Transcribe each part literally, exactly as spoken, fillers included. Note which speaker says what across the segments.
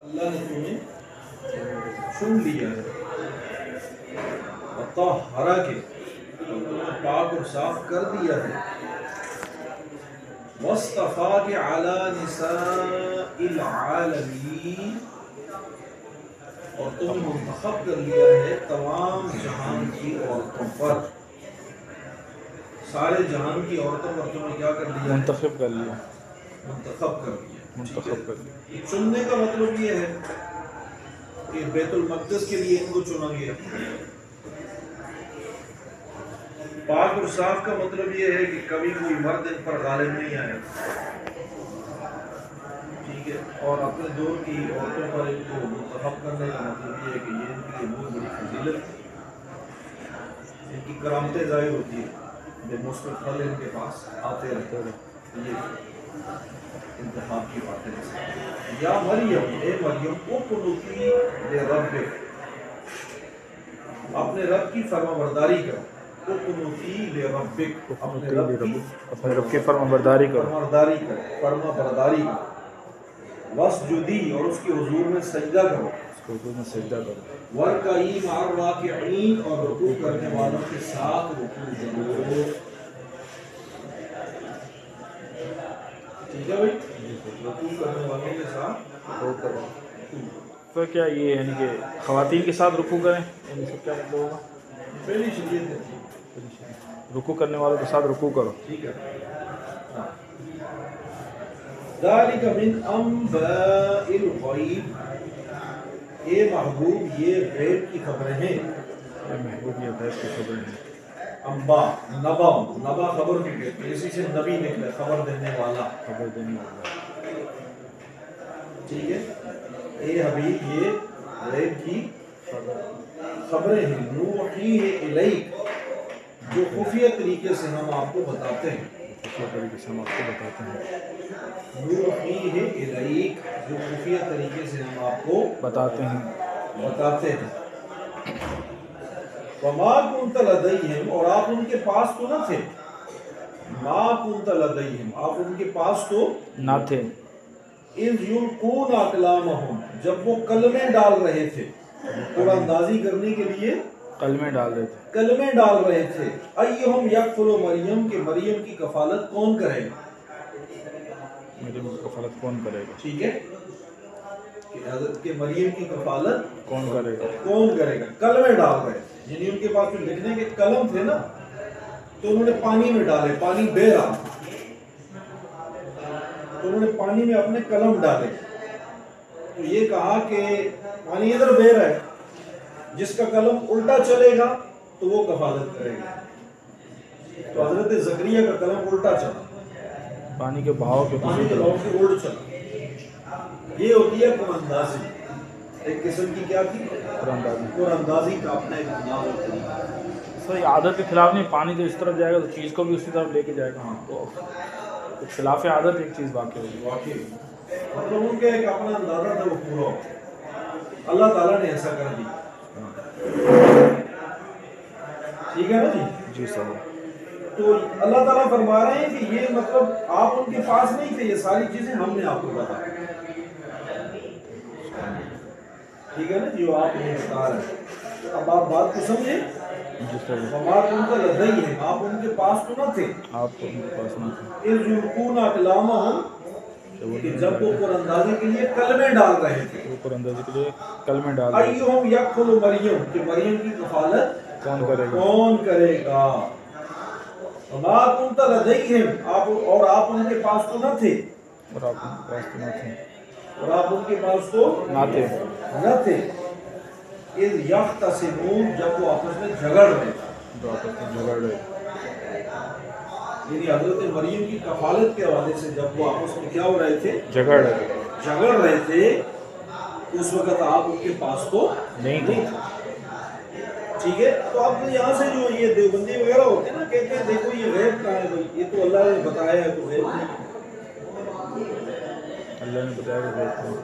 Speaker 1: اللہ نے تمہیں چن لیا ہے، وطہرا کے پاک اور صاف کر دیا ہے، واصطفاک علی نساء العالمین، اور تمہیں منتخب کر لیا ہے تمام جہان کی عورتوں پر، سارے جہان کی عورتوں پر تمہیں کیا کر لیا؟
Speaker 2: منتخب کر لیا،
Speaker 1: منتخب کر لیا،
Speaker 2: منتخب کر لیا۔
Speaker 1: چننے کا مطلب یہ ہے کہ بیت المقدس کے لیے ان کو چنا گیا، پاک اور صاف کا مطلب یہ ہے کہ کبھی کوئی مرد ان پر غالب نہیں آیا، ٹھیک ہے، اور اپنے دور کی عورتوں پر ان کو منتخب کرنے کا مطلب یہ ہے کہ یہ ان کے لیے بہت بڑی فضیلت ہے، ان کی کرامتیں ظاہر ہوتی ہے جب مستقبل ان کے پاس آتے رہتے ہیں، یہ انتخاب کی باتیں ہیں۔ یا مریم، اے مریم، اقنتی لربک، اپنے رب کی فرما برداری کرو، اقنتی لربک، اپنے رب کی
Speaker 2: اپنے رب کی فرما برداری کرو،
Speaker 1: فرما برداری کرو، فرما برداری کرو، واسجدی، اور اس کے حضور میں سجدہ کرو،
Speaker 2: اس کے حضور میں سجدہ کرو،
Speaker 1: ورکعی مع الراکعین، اور رکوع کرنے والوں کے ساتھ رکوع کرو، ٹھیک ہے بھائی، رکوع کرنے والوں کے ساتھ رکوع کرو۔
Speaker 2: تو کیا یہ یعنی کہ خواتین کے ساتھ رکوع کریں، یعنی سب کیا مطلب ہوگا؟
Speaker 1: پہلی شریعت ہے،
Speaker 2: رکوع کرنے والوں کے ساتھ رکوع کرو،
Speaker 1: ٹھیک ہے۔ ذالک من انباء الغیب، اے محبوب یہ غیب کی خبریں ہیں،
Speaker 2: اے محبوب یہ غیب کی خبریں ہیں،
Speaker 1: انباء، نبا، نبا خبر بھی کہتے ہیں، اسی سے نبی نکلا، خبر دینے والا،
Speaker 2: خبر دینے والا،
Speaker 1: ٹھیک ہے۔ اے حبیب یہ غیب کی خبریں ہیں، نوحیہ الیک، جو خفیہ طریقے سے ہم آپ کو بتاتے ہیں،
Speaker 2: خفیہ طریقے سے ہم آپ کو بتاتے ہیں،
Speaker 1: نوحیہ الیک، جو خفیہ طریقے سے ہم آپ کو
Speaker 2: بتاتے ہیں،
Speaker 1: بتاتے ہیں، وما کنت لدیہم، اور آپ ان کے پاس تو نہ تھے، ما کنت لدیہم، آپ ان کے پاس تو
Speaker 2: نہ تھے،
Speaker 1: اذ یلقون اقلامہم، جب وہ کلمے ڈال رہے تھے، قرآن اندازی کرنے کے لیے
Speaker 2: کلمے ڈال رہے تھے،
Speaker 1: کلمے ڈال رہے تھے، ایہم یکفل مریم، کہ مریم کی کفالت کون کرے گا،
Speaker 2: مریم کی کفالت کون کرے گا،
Speaker 1: ٹھیک ہے، کہ حضرت کے مریم کی کفالت
Speaker 2: کون کرے گا،
Speaker 1: کون کرے گا، کلمے ڈال رہے تھے، یعنی ان کے پاس جو لکھنے کے قلم تھے نا، تو انہوں نے پانی میں ڈالے، پانی بہہ رہا، تو انہوں نے پانی میں اپنے قلم ڈالے، تو یہ کہا کہ پانی ادھر بہہ رہا ہے، جس کا قلم الٹا چلے گا تو وہ کفالت کرے گا، تو حضرت زکریا کا قلم الٹا چلا،
Speaker 2: پانی کے بہاؤ کے
Speaker 1: پانی کے بہاؤ کے الٹ چلا، یہ ہوتی ہے قرآن اندازی، ایک قسم کی کیا تھی،
Speaker 2: قرآن اندازی،
Speaker 1: قرآن اندازی کا اپنا ایک انداز اور طریقہ ہے۔
Speaker 2: سر یہ عادت کے خلاف نہیں، پانی تو اس طرف جائے گا تو چیز کو بھی اسی طرف لے کے جائے گا، تو خلاف عادت ایک چیز واقع ہوگی،
Speaker 1: واقعی مطلب ان کا ایک اپنا اندازہ تھا، وہ پورا ہو، اللہ تعالیٰ نے ایسا کر دیا، ٹھیک ہے نا جی،
Speaker 2: جی سر،
Speaker 1: تو اللہ تعالیٰ فرما رہے ہیں کہ یہ مطلب آپ ان کے پاس نہیں تھے، یہ ساری چیزیں ہم نے آپ کو بتایا، ٹھیک ہے نا، جو آپ نے بتا رہے ہیں، اب آپ بات کو سمجھیں،
Speaker 2: جی سر،
Speaker 1: ہمارا ان کا لدئی ہے، آپ ان کے پاس تو نہ تھے،
Speaker 2: آپ کو ان کے پاس نہیں تھے،
Speaker 1: اذ یلقون اقلامہم، کہ جب وہ قرآن اندازی کے لیے کلمے ڈال رہے تھے،
Speaker 2: وہ قرآن اندازی کے لیے کلمے ڈال رہے تھے،
Speaker 1: ایہم یکفل مریم، کہ مریم کی کفالت
Speaker 2: کون کرے گا،
Speaker 1: کون کرے گا، وما کنت لدیہم، آپ اور آپ ان کے پاس تو نہ تھے،
Speaker 2: اور آپ ان کے پاس تو نہ تھے،
Speaker 1: اور آپ ان کے پاس تو
Speaker 2: نہ تھے،
Speaker 1: نہ تھے، اذ یختصمون، جب وہ آپس میں جھگڑ رہے تھے،
Speaker 2: جو آپس میں جھگڑ رہے تھے،
Speaker 1: یعنی حضرت مریم کی کفالت کے حوالے سے جب وہ آپس میں کیا ہو رہے تھے،
Speaker 2: جھگڑ رہے تھے،
Speaker 1: جھگڑ رہے تھے، اس وقت آپ ان کے پاس تو
Speaker 2: نہیں تھے،
Speaker 1: ٹھیک ہے، تو آپ یہاں سے جو یہ دیوبندی وغیرہ ہوتے ہیں نا، کہتے ہیں دیکھو یہ غیب کہاں ہے بھائی، یہ تو اللہ نے بتایا ہے، تو غیب نہیں،
Speaker 2: اللہ نے بتایا کہ غیب تھا،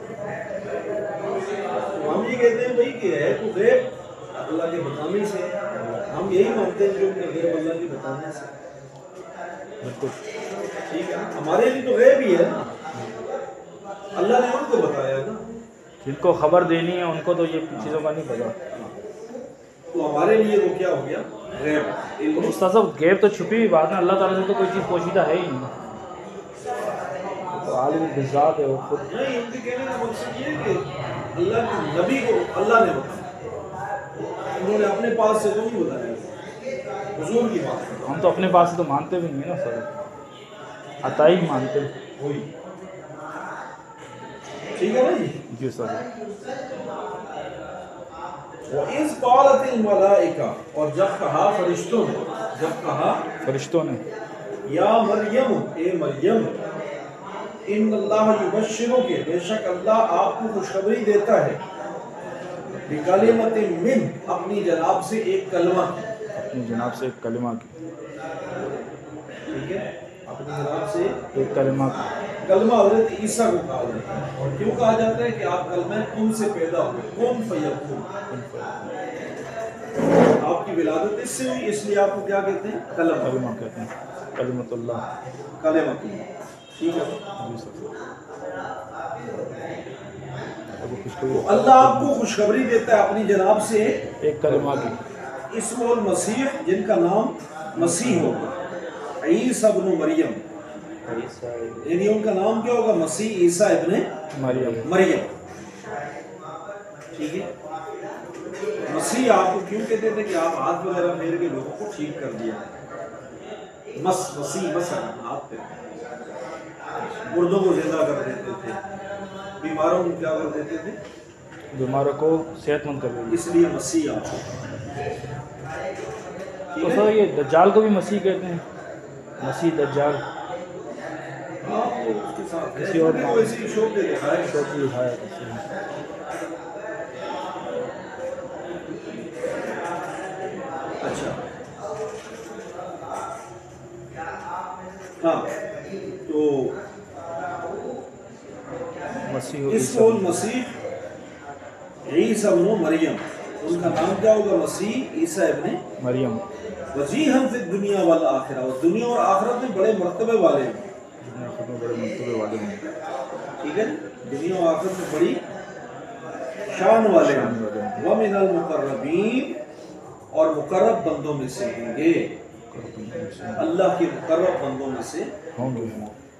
Speaker 1: ہم یہ کہتے ہیں بھائی کہ ہے تو غیب اللہ کے بتانے سے، ہم یہی مانتے ہیں جو کہ غیب اللہ کے بتانے سے،
Speaker 2: بالکل،
Speaker 1: ٹھیک ہے، ہمارے لیے تو غیب ہی ہے نا، اللہ نے ان کو بتایا نا،
Speaker 2: جن کو خبر دینی ہے ان کو تو یہ چیزوں کا نہیں پتا.
Speaker 1: تو ہمارے لیے وہ کیا ہو گیا؟ غیب علم.
Speaker 2: استاد صاحب غیب تو چھپی ہوئی بات ہے, اللہ تعالیٰ سے تو کوئی چیز پوشیدہ ہے ہی نہیں, تو عالم بالذات ہے وہ خود.
Speaker 1: نہیں, ان کے کہنے کا مقصد یہ ہے کہ اللہ کے نبی کو اللہ نے بتایا, انہوں نے اپنے پاس سے تو نہیں بتایا, حضور کی بات ہے.
Speaker 2: ہم تو اپنے پاس سے تو مانتے بھی نہیں ہیں نا سر, عطائی مانتے ہیں.
Speaker 1: وہی ٹھیک ہے نا جی.
Speaker 2: جی سر.
Speaker 1: وَإِذْ قَالَتِ الْمَلَائِكَةُ, اور جب کہا فرشتوں نے, جب کہا
Speaker 2: فرشتوں نے,
Speaker 1: یا مریم, اے مریم, ان اللہ یبشرک, بے شک اللہ آپ کو خوشخبری دیتا ہے, بکلمۃ من, اپنی جناب سے ایک کلمہ,
Speaker 2: اپنی جناب سے ایک کلمہ کی,
Speaker 1: ٹھیک ہے, اپنی جناب سے
Speaker 2: ایک کلمہ کی.
Speaker 1: کلمہ حضرت عیسیٰ کو کہا جاتا ہے, اور کیوں کہا جاتا ہے کہ آپ کلمہ کن سے پیدا ہوئے, کن فیکون, آپ کی ولادت اس سے ہوئی, اس لیے آپ کو کیا کہتے ہیں؟ کلمہ.
Speaker 2: کلمہ کہتے ہیں, کلمۃ اللہ.
Speaker 1: کلمۃ اللہ, ٹھیک ہے.
Speaker 2: جی سر.
Speaker 1: تو اللہ آپ کو خوشخبری دیتا ہے اپنی جناب سے
Speaker 2: ایک کلمہ کی,
Speaker 1: اسمہ المسیح, جن کا نام مسیح ہوگا, عیسیٰ ابن مریم, یعنی ان کا نام کیا ہوگا؟ مسیح عیسیٰ ابن
Speaker 2: مریم.
Speaker 1: مریم, ٹھیک ہے. مسیح آپ کو کیوں کہتے تھے کہ آپ ہاتھ وغیرہ پھیر کے لوگوں کو ٹھیک کر دیا, مس مسیح مسا ہاتھ پہ, مردوں کو زندہ کر دیتے تھے, بیماروں کو کیا کر دیتے تھے؟
Speaker 2: بیماروں کو صحت مند کر دیتے,
Speaker 1: اس لیے مسیح آپ کو.
Speaker 2: تو سر یہ دجال کو بھی مسیح کہتے ہیں, مسیح دجال.
Speaker 1: ہاں, وہ اس کے ساتھ
Speaker 2: کسی اور
Speaker 1: ہے, وہ اسی شوق پہ دکھائے,
Speaker 2: شوق بھی دکھایا کسی نے.
Speaker 1: اچھا ہاں, تو
Speaker 2: مسیح
Speaker 1: اسمہ المسیح عیسیٰ ابن مریم, ان کا نام کیا ہوگا؟ مسیح عیسیٰ ابن
Speaker 2: مریم.
Speaker 1: وجیہاً فی الدنیا والآخرہ, اور دنیا اور آخرت میں بڑے مرتبے والے ہیں,
Speaker 2: دنیا خود میں بڑے مرتبے والے ہیں,
Speaker 1: ٹھیک ہے, دنیا و آخرت میں بڑی شان والے ہیں. وَمِنَ الْمُقَرَّبِينَ, اور مقرب بندوں میں سے ہوں گے, اللہ کے مقرب بندوں میں سے
Speaker 2: ہوں گے.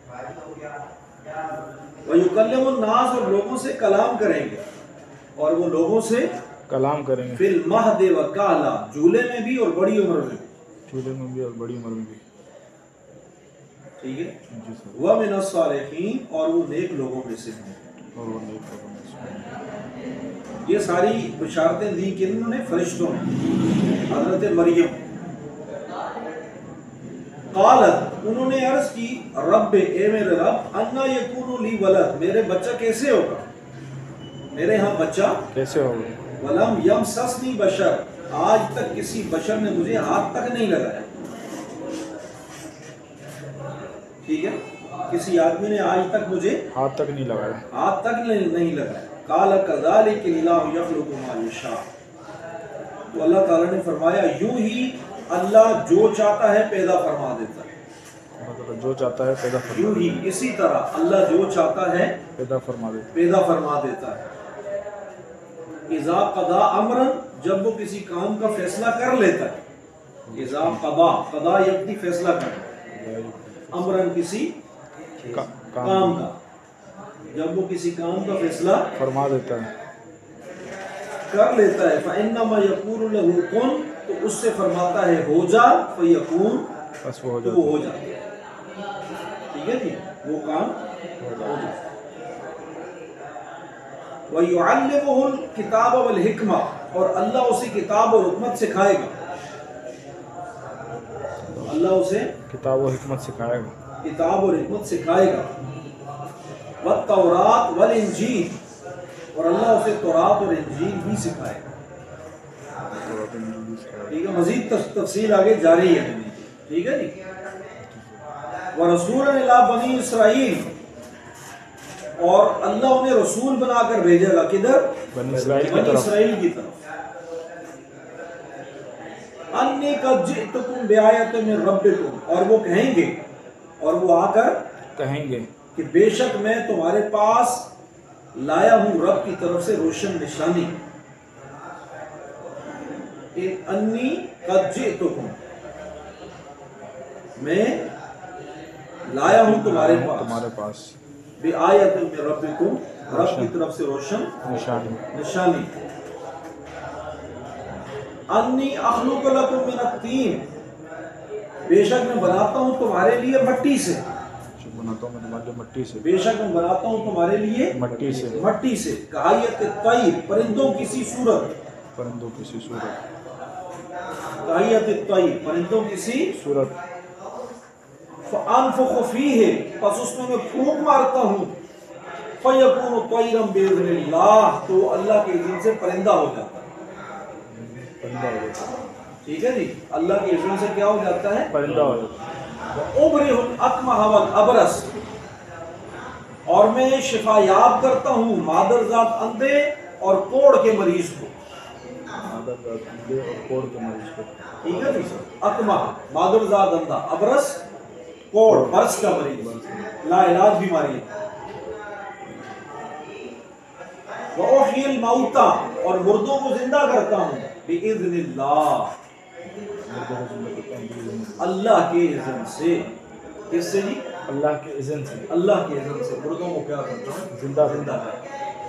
Speaker 1: وَيُكَلِّمُ النَّاسَ, اور لوگوں سے کلام کریں گے, اور وہ لوگوں سے
Speaker 2: کلام کریں گے,
Speaker 1: فِي الْمَهْدِ وَكَهْلًا, جھولے میں بھی اور بڑی عمر میں بھی,
Speaker 2: چولہے میں بھی اور بڑی عمر میں بھی.
Speaker 1: ٹھیک ہے.
Speaker 2: جی سر.
Speaker 1: وَمِنَ الصَّالِحِينَ, اور وہ نیک لوگوں میں سے ہیں.
Speaker 2: اور وہ نیک لوگوں میں سے.
Speaker 1: یہ ساری بشارتیں دی کنہوں نے؟ فرشتوں نے, حضرت مریم. قالت, انہوں نے عرض کی, رب, اے میرے رب, انا یکون لی ولد, میرے بچہ کیسے ہوگا, میرے ہاں بچہ
Speaker 2: کیسے ہوگا؟
Speaker 1: ولم یمسسنی بشر, آج تک کسی بشر نے مجھے ہاتھ تک نہیں لگایا, ٹھیک ہے, کسی آدمی نے آج تک مجھے
Speaker 2: ہاتھ تک نہیں لگایا.
Speaker 1: ہاتھ تک نہیں لگایا. قال کذالک اللہ یخلق ما یشاء, تو اللہ تعالیٰ نے فرمایا یوں ہی اللہ جو چاہتا ہے پیدا فرما دیتا ہے,
Speaker 2: جو چاہتا ہے پیدا فرما
Speaker 1: یوں ہی اسی طرح اللہ جو چاہتا ہے
Speaker 2: پیدا فرما دیتا ہے,
Speaker 1: پیدا فرما دیتا ہے. اذا قضا امرا, جب وہ کسی کام کا فیصلہ کر لیتا ہے, اذا قضا, قضا یعنی فیصلہ کرنا, امرا کسی کام کا, جب وہ کسی کام کا فیصلہ
Speaker 2: فرما دیتا ہے,
Speaker 1: کر لیتا ہے, فإنما يقول له کن, تو اس سے فرماتا ہے ہو جا, فیکون,
Speaker 2: بس وہ ہو
Speaker 1: تو
Speaker 2: جاتا
Speaker 1: وہ
Speaker 2: ہے.
Speaker 1: ہو جاتا ہے, ٹھیک ہے جی, وہ کام ہو جاتا ہے. وَيُعَلِّمُهُ الْكِتَابَ وَالْحِكْمَةَ, اور اللہ اسے کتاب اور حکمت سکھائے گا, اللہ اسے
Speaker 2: کتاب و حکمت سکھائے گا,
Speaker 1: کتاب اور حکمت سکھائے گا. وَالتَّوْرَاتَ وَالْإِنْجِيلَ, اور اللہ اسے تورات اور انجیل بھی سکھائے گا. ٹھیک ہے, مزید تفصیل آگے جاری ہے, ٹھیک ہے جی. وَرَسُولًا إِلَىٰ بَنِي إِسْرَائِيلَ, اور اللہ انہیں رسول بنا کر بھیجے گا, کدھر؟
Speaker 2: بنی اسرائیل کی
Speaker 1: بنی
Speaker 2: طرف.
Speaker 1: اسرائیل کی طرف. اَنِّي قَدْ جِئْتُكُمْ بِآیَةٍ مِّن رَبِّكُمْ, اور وہ کہیں گے, اور وہ آ کر
Speaker 2: کہیں گے
Speaker 1: کہ بے شک میں تمہارے پاس لایا ہوں رب کی طرف سے روشن نشانی، ان انی قد جئتکم، میں لایا ہوں تمہارے پاس،
Speaker 2: تمہارے پاس
Speaker 1: بآیۃ من ربکم، رب کی طرف سے روشن
Speaker 2: نشانی،
Speaker 1: نشانی، انی اخلق لکم من الطین، بے شک میں بناتا ہوں تمہارے لیے مٹی سے،
Speaker 2: بناتا ہوں میں تمہارے لیے مٹی سے،
Speaker 1: بے شک میں بناتا ہوں تمہارے لیے
Speaker 2: مٹی سے،
Speaker 1: مٹی سے، کہایت الطیر، پرندوں کی سی صورت،
Speaker 2: پرندوں کی سی صورت،
Speaker 1: کہایت الطیر، پرندوں کی سی
Speaker 2: صورت،
Speaker 1: فانفخ فیہ، پس اس میں میں پھونک مارتا ہوں، فیکون طیرا باذن اللہ، تو اللہ کے اذن سے پرندہ ہو جاتا ہے،
Speaker 2: پرندہ ہو جاتا ہے،
Speaker 1: ٹھیک ہے جی، اللہ کے اذن سے کیا ہو جاتا ہے،
Speaker 2: پرندہ ہو جاتا ہے،
Speaker 1: وَأُبْرِئُ الْأَكْمَحَ وَالْأَبْرَصَ، اور میں شفا یاب کرتا ہوں مادرزاد اندھے اور کوڑ کے مریض کو،
Speaker 2: مادرزاد اندھے اور کوڑ کے مریض کو،
Speaker 1: ٹھیک ہے جی، اکمہ مادرزاد اندھا، ابرس کوڑ برس کا مریض، لا علاج بیماری، وَأُحْيِي الْمَوْتَى، اور مردوں کو زندہ کرتا ہوں، بِإِذْنِ اللَّهِ، اللہ کے اذن سے، کس سے جی؟
Speaker 2: اللہ کے اذن سے،
Speaker 1: اللہ کے اذن سے مردوں کو کیا کرتا ہوں،
Speaker 2: زندہ
Speaker 1: زندہ کرتا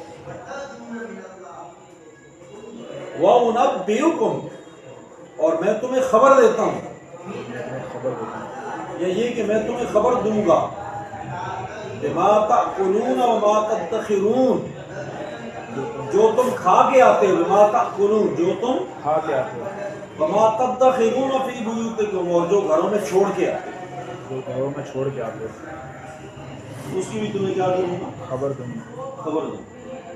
Speaker 1: ہوں، وَأُنَبِّئُكُمْ، اور میں تمہیں خبر دیتا ہوں،
Speaker 2: خبر دیتا ہوں،
Speaker 1: یا یہ کہ میں تمہیں خبر دوں گا، بِمَا تَأْكُلُونَ وَمَا تَدَّخِرُونَ، جو تم کھا کے آتے ہو، بِمَا تَأْكُلُونَ، جو تم
Speaker 2: کھا کے آتے ہو،
Speaker 1: وَمَا تَدَّخِرُونَ فِي بُيُوتِكُمْ، اور جو گھروں میں چھوڑ کے آتے ہو،
Speaker 2: جو گھروں میں چھوڑ کے آتے ہو،
Speaker 1: اس کی بھی تمہیں کیا کروں گا،
Speaker 2: خبر دوں گا،
Speaker 1: خبر دوں۔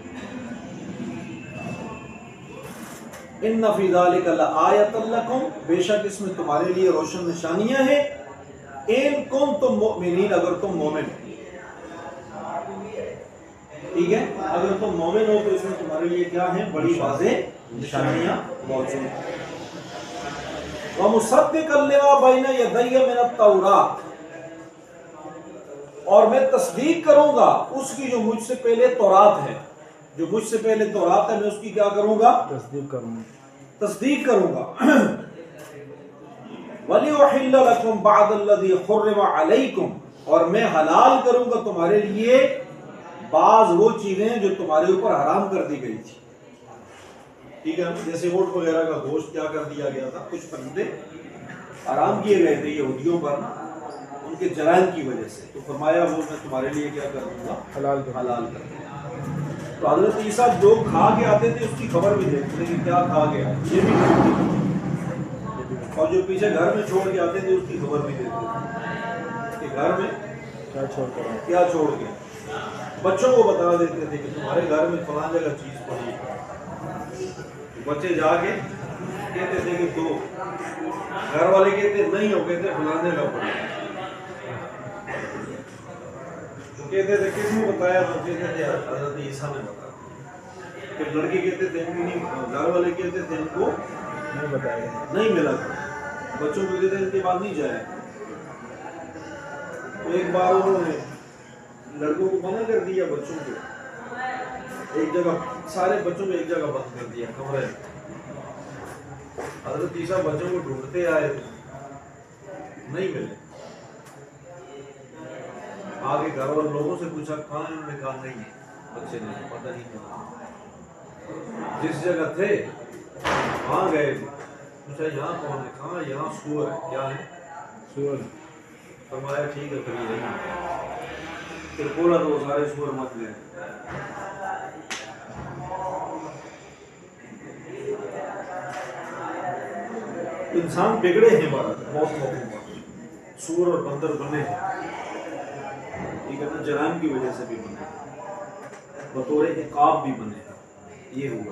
Speaker 1: ان فی ذلک لآیۃ لکم، بے شک اس میں تمہارے لیے روشن نشانیاں ہیں، ان کنتم مؤمنین، اگر تم مومن ہو، ٹھیک ہے، اگر تم مومن ہو تو اس میں تمہارے لیے کیا ہیں، بڑی واضح نشانیاں موجود ہیں۔ وَمُصَدِّقًا لِمَا بَيْنَ يَدَيَّ مِنَ التَّوْرَاةِ، اور میں تصدیق کروں گا اس کی جو مجھ سے پہلے تورات ہے، جو مجھ سے پہلے تورات ہے میں اس کی کیا کروں گا،
Speaker 2: تصدیق کروں گا،
Speaker 1: تصدیق کروں گا، وَلِيُحِلَّ لَكُمْ بَعْضَ الَّذِي حُرِّمَ عَلَيْكُمْ، اور میں حلال کروں گا تمہارے لیے بعض وہ چیزیں جو تمہارے اوپر حرام کر دی گئی تھی، ٹھیک ہے، جیسے اونٹ وغیرہ کا گوشت کیا کر دیا گیا تھا، کچھ پرندے حرام کیے گئے تھے یہودیوں پر نا، ان کے جرائم کی وجہ سے، تو فرمایا وہ میں تمہارے لیے کیا کر دوں گا،
Speaker 2: حلال کر
Speaker 1: حلال کر دوں گا۔ تو حضرت عیسیٰ جو کھا کے آتے تھے اس کی خبر بھی دیتے تھے کہ کیا کھا گیا، یہ بھی دیتے تھے، اور جو پیچھے گھر میں چھوڑ کے آتے تھے اس کی خبر بھی دیتے تھے کہ گھر میں
Speaker 2: کیا چھوڑ کر آئے،
Speaker 1: کیا چھوڑ کے، بچوں کو بتا دیتے تھے کہ تمہارے گھر میں فلاں جگہ چیز پڑی ہے، بچے جا کے کہتے تھے کہ دو، گھر والے کہتے نہیں ہو، کہتے فلاں جگہ پڑی ہے، کہتے تھے کس نے بتایا، تو کہتے تھے حضرت عیسیٰ نے بتایا، پھر لڑکے کہتے تھے ان کو نہیں، گھر والے کہتے تھے ان کو
Speaker 2: نہیں بتایا،
Speaker 1: نہیں ملا، بچوں کو کہتے ان کے بعد نہیں جایا۔ تو ایک بار انہوں نے لڑکوں کو منع کر دیا، بچوں کو ایک جگہ، سارے بچوں کو ایک جگہ بند کر دیا کمرے میں، حضرت عیسیٰ بچوں کو ڈھونڈتے آئے نہیں ملے، آگے گھر والے لوگوں سے پوچھا کہاں ہے، انہوں نے کہا نہیں ہے، بچے نہیں، پتہ نہیں کہاں، جس جگہ تھے وہاں گئے، پوچھا یہاں کون ہے، کہاں، یہاں سور ہے، کیا ہے،
Speaker 2: سور،
Speaker 1: فرمایا ٹھیک ہے پھر یہی ہے، پھر بولا تو وہ سارے سور مت گئے۔ انسان بگڑے ہیں بہت بہت موقعوں پر، سور اور بندر بنے ہیں، ٹھیک ہے نا، جرائم کی وجہ سے بھی بنے، بطور عقاب بھی بنے، یہ ہوا۔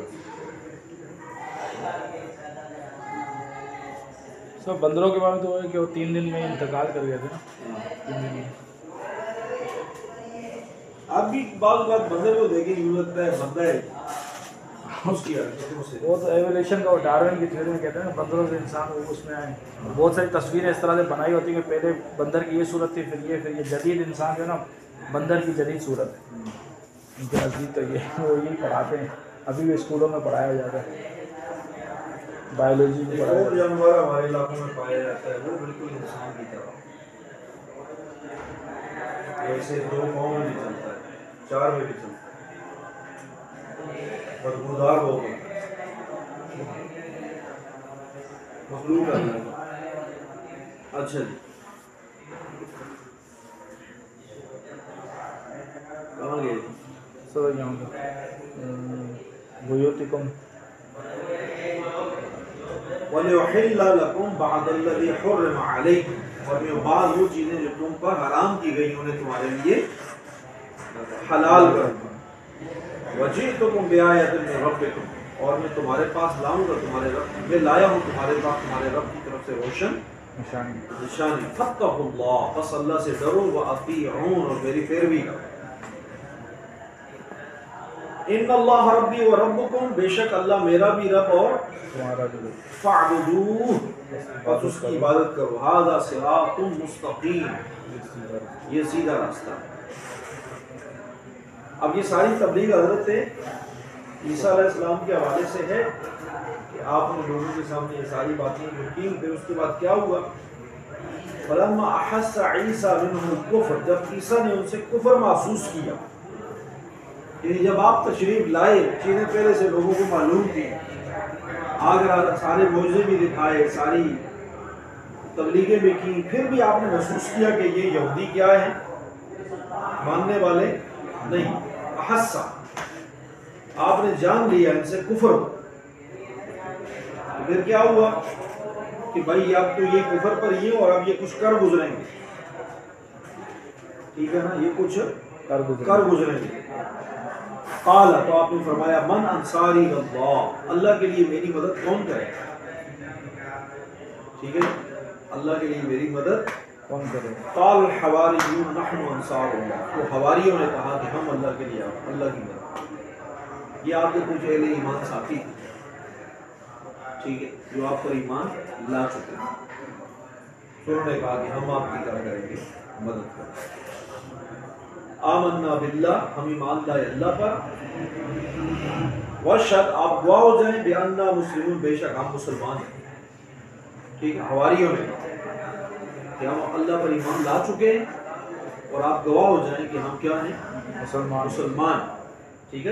Speaker 2: سب بندروں کے بارے میں تو وہ ہے کہ وہ تین دن میں انتقال کر گئے تھے نا، تین دن میں،
Speaker 1: اب بھی بعض بات بندر کو دیکھیں گے لگتا ہے بندہ ہے اس کی حرکتوں سے،
Speaker 2: وہ تو ایولیوشن کا، وہ ڈارون کی تھیوری میں کہتے ہیں نا بندروں سے انسان وہ اس میں آئے، بہت ساری تصویریں اس طرح سے بنائی ہوتی ہیں کہ پہلے بندر کی یہ صورت تھی، پھر یہ، پھر یہ جدید انسان جو ہے نا بندر کی جدید صورت ہے، ان کے نزدیک تو یہ وہ یہی پڑھاتے ہیں، ابھی بھی اسکولوں میں پڑھایا جاتا ہے، بایولوجی میں
Speaker 1: ایک
Speaker 2: پڑھایا
Speaker 1: اور
Speaker 2: جاتا ہے۔
Speaker 1: جانور ہمارے علاقوں میں پایا جاتا ہے، وہ بالکل انسان کی طرح ایسے دو پاؤں میں بھی چلتا ہے، چار میں بھی چلتا ہے، بدبودار بہت ہوتا ہے، مخلوق اللہ کی۔ اچھا جی، کہاں گئے جی؟
Speaker 2: سر یہاں بیوتکم
Speaker 1: وَلِيُحِلَّ لَكُمْ بَعْضَ الَّذِي حُرِّمَ عَلَيْكُمْ، اور یہ بعض وہ چیزیں جو تم پر حرام کی گئی انہیں تمہارے لیے حلال کر دوں۔ وَجِئْتُكُمْ بِآيَةٍ مِّن رَبِّكُمْ، اور میں تمہارے پاس لاؤں گا تمہارے رب، میں لایا ہوں تمہارے پاس تمہارے رب کی طرف سے روشن
Speaker 2: نشانی۔
Speaker 1: نشانی۔ فَاتَّقُوا اللَّهَ، بس اللہ سے ڈرو، وَأَطِیعُونِ، اور میری پیروی کرو۔ ان اللہ ربی و ربکم، بے شک اللہ میرا بھی رب اور
Speaker 2: تمہارا بھی
Speaker 1: فاعبدوہ، بس اس کی عبادت کرو۔ ھذا صراط مستقیم، یہ سیدھا راستہ ہے۔ اب یہ ساری تبلیغ حضرت عیسیٰ علیہ السلام کے حوالے سے ہے کہ آپ نے لوگوں کے سامنے یہ ساری باتیں جو کی، پھر اس کے بعد کیا ہوا؟ فلما احس عیسیٰ منہم الکفر، جب عیسیٰ نے ان سے کفر محسوس کیا، یعنی جب آپ تشریف لائے، چیزیں پہلے سے لوگوں کو معلوم تھی، آگرہ سارے معجزے بھی دکھائے، ساری تبلیغیں بھی کی، پھر بھی آپ نے محسوس کیا کہ یہ یہودی کیا ہیں، ماننے والے نہیں۔ احسا، آپ نے جان لیا ان سے کفر، پھر کیا ہوا کہ بھائی اب تو یہ کفر پر یہ، اور اب یہ کچھ کر گزریں گے، ٹھیک ہے نا، یہ کچھ کر گزریں گے۔ قال، تو آپ نے فرمایا، من انصاری اللہ، اللہ کے لیے میری مدد کون کرے، ٹھیک ہے، اللہ کے لیے میری مدد
Speaker 2: کون کرے؟
Speaker 1: قال الحواریون نحن انصار اللہ، تو حواریوں نے کہا کہ ہم اللہ کے لیے اللہ کی مدد۔ یہ آپ کے کچھ اہل ایمان ساتھی تھے، ٹھیک ہے، جو آپ پر ایمان لا چکے ہیں، تو انہوں نے کہا کہ ہم آپ کی طرح کریں گے، مدد کریں۔ آمنا باللہ، ہم ایمان لائے اللہ پر، واشہد، آپ گواہ ہو جائیں، بأننا مسلمون، بے شک ہم مسلمان ہیں، ٹھیک ہے، حواریوں نے کہ ہم اللہ پر ایمان لا چکے ہیں، اور آپ گواہ ہو جائیں کہ ہم کیا ہیں،
Speaker 2: مسلمان
Speaker 1: مسلمان، ٹھیک ہے۔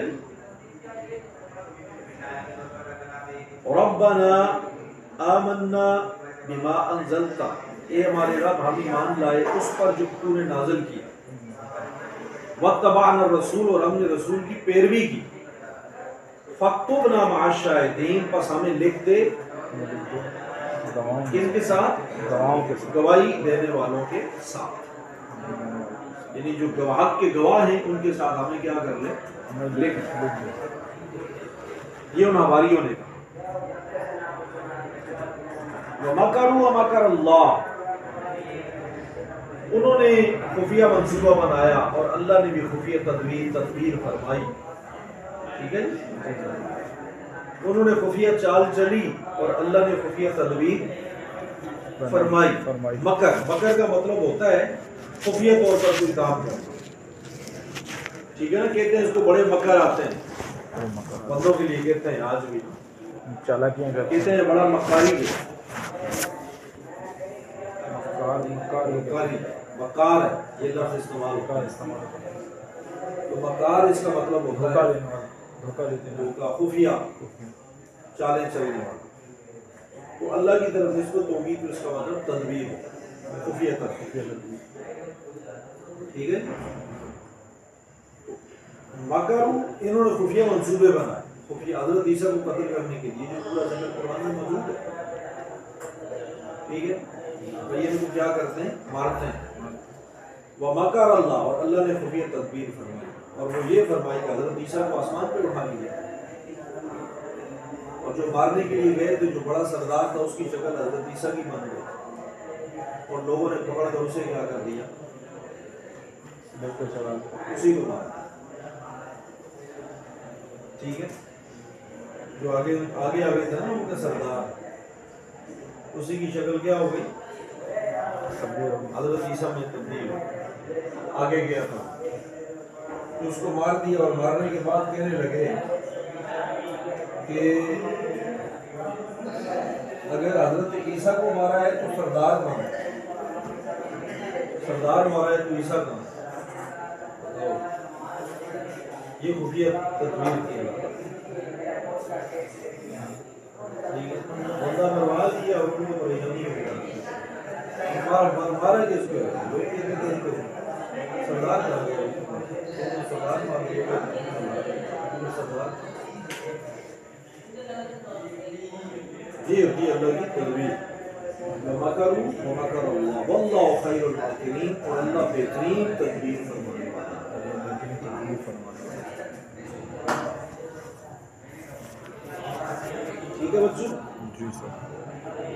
Speaker 1: ربنا آمنا بما انزلت، اے ہمارے رب ہم ایمان لائے اس پر جو تو نے نازل کیا، واتبعنا الرسول، اور ہم نے رسول کی پیروی کی، فاکتبنا مع الشاہدین، پس ہمیں لکھ دے کن کے ساتھ،
Speaker 2: گواہوں کے ساتھ،
Speaker 1: گواہی دینے والوں کے ساتھ، یعنی جو گواہ کے گواہ ہیں ان کے ساتھ ہمیں کیا کر لیں، لکھ دیں۔ یہ ان حواریوں نے کہا۔ وَمَكَرُوا وَمَكَرَ اللَّهُ، انہوں نے خفیہ منصوبہ بنایا اور اللہ نے بھی خفیہ تدبیر تدبیر فرمائی، ٹھیک ہے، انہوں نے خفیہ چال چلی اور اللہ نے خفیہ تدبیر فرمائی۔ مکر، مکر کا مطلب ہوتا ہے خفیہ طور پر کوئی کام کرنا، ٹھیک ہے نا، کہتے ہیں اس کو بڑے مکر آتے ہیں، بندوں کے لیے کہتے ہیں، آج بھی
Speaker 2: چالاکیاں کرتے
Speaker 1: کہتے ہیں بڑا مکاری ہے،
Speaker 2: مکاری،
Speaker 1: مکار ہے، یہ لفظ استعمال ہوتا ہے،
Speaker 2: استعمال
Speaker 1: تو مکار اس کا مطلب ہوتا
Speaker 2: دھوکہ
Speaker 1: ہے
Speaker 2: دینے والا، دھوکہ دیتے ہیں،
Speaker 1: دھوکہ، خفیہ چالیں چلنے والا۔ تو اللہ کی طرف نسبت ہوگی تو اس کا مطلب تدبیر ہے، خفیہ تدبیر، ٹھیک ہے۔ مکر، انہوں نے خفیہ منصوبے بنائے، خفیہ حضرت عیسیٰ کو قتل کرنے کے لیے، جو پورا ذکر قرآن میں موجود ہے، ٹھیک ہے، بھئی ان کو کیا کرتے ہیں، مارتے ہیں۔ وَمَكَرَ اللَّهُ، اور اللہ نے خفیہ تدبیر فرمائی، اور وہ یہ فرمائی کہ حضرت عیسیٰ کو آسمان پہ اٹھا لیا، اور جو مارنے کے لیے گئے تھے، جو بڑا سردار تھا، اس کی شکل حضرت عیسیٰ کی بن گئی، اور لوگوں نے پکڑ کر اسے کیا کر دیا،
Speaker 2: بالکل سوال،
Speaker 1: اسی کو مارا، ٹھیک ہے، جو آگے آگے آگے تھا نا ان کا سردار، اسی کی شکل کیا ہو گئی، حضرت عیسیٰ میں تبدیل ہو، آگے گیا تھا۔ تو اس کو مار دیا اور مارنے کے بعد کہنے لگے کہ اگر حضرت عیسیٰ کو مارا ہے تو سردار کہاں ہے، سردار مارا ہے تو عیسیٰ کہاں ہے؟ یہ خفیہ تدبیر کی بندہ مروا دیا اور ان کو پریشانی ہو گیا، مار مارا کس کو ہے؟ لوگ کہتے تھے کہ سردار کہاں ہے، سردار مار دیا سردار، یہ ہوتی ہے اللہ کی تدبیر۔ وَمَكَرُوا وَمَكَرَ اللَّهُ وَاللَّهُ خَيْرُ الْمَاكِرِينَ، اور اللہ بہترین تدبیر فرمانے والا ہے۔ ٹھیک ہے بچوں؟
Speaker 2: جی سر۔